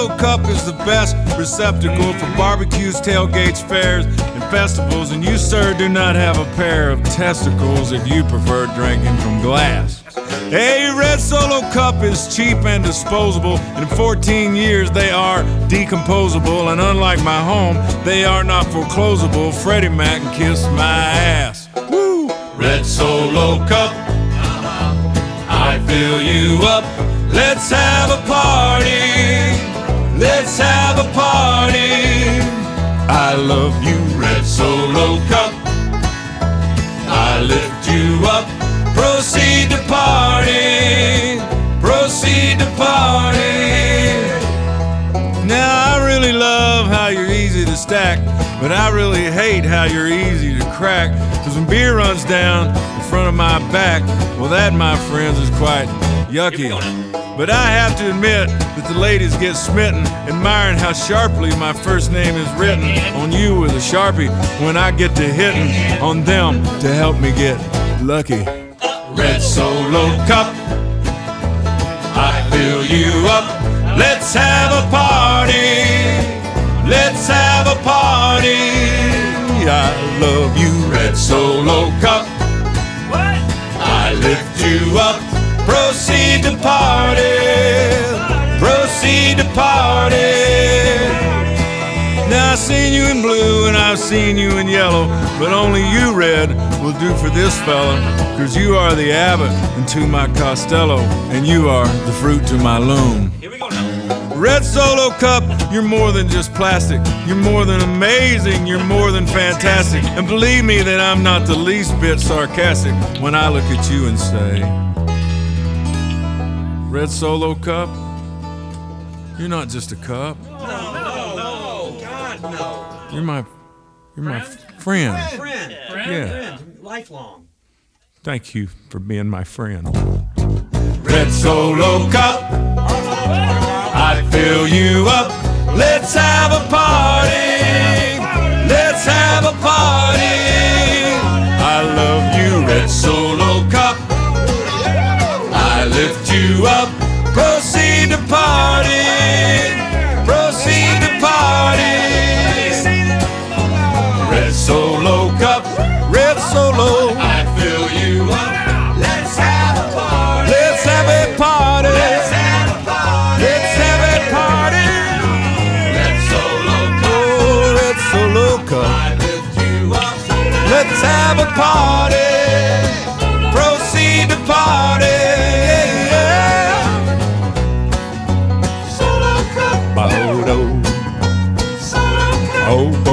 Solo Cup is the best receptacle for barbecues, tailgates, fairs, and festivals. And you, sir, do not have a pair of testicles if you prefer drinking from glass. A Red Solo Cup is cheap and disposable, and in 14 years they are decomposable. And unlike my home, they are not foreclosable. Freddie Mac can kiss my ass. Woo! Red Solo Cup, I fill you up. Let's have a party. Let's have a party. I love you, Red Solo Cup. I lift you up. Proceed to party. Proceed to party. Now I really love how you're easy to stack, but I really hate how you're easy to crack. Cause when beer runs down in front of my back, well that, my friends, is quite yucky. But I have to admit that the ladies get smitten, admiring how sharply my first name is written on you with a Sharpie when I get to hitting on them to help me get lucky. Red Solo Cup, I fill you up. Let's have a party. Let's have a party. I love you, Red Solo Cup. I lift you up. Proceed to party. Proceed to party. Now I've seen you in blue and I've seen you in yellow, but only you, Red, will do for this fella. Cause you are the Abbott to my Costello, and you are the fruit to my loom. Here we go now. Red Solo Cup, you're more than just plastic. You're more than amazing, you're more than fantastic. And believe me that I'm not the least bit sarcastic when I look at you and say, Red Solo Cup, you're not just a cup. No, God, no. You're my friend. Friend. Yeah. Lifelong. Thank you for being my friend. Red Solo Cup, I fill you up. Let's have a party. Let's have a party. I love you, Red Solo Cup. I lift you up. Proceed to party. Proceed to party. Red Solo Cup, Red Solo. I fill you up. Let's have a party. Let's have a party. Let's have a party. Let's have a party. Red Solo Cup. Oh, Red Solo Cup. I lift you up. Let's have a party. Proceed to party. Yeah. Solo Cup. Solo Cup. Oh.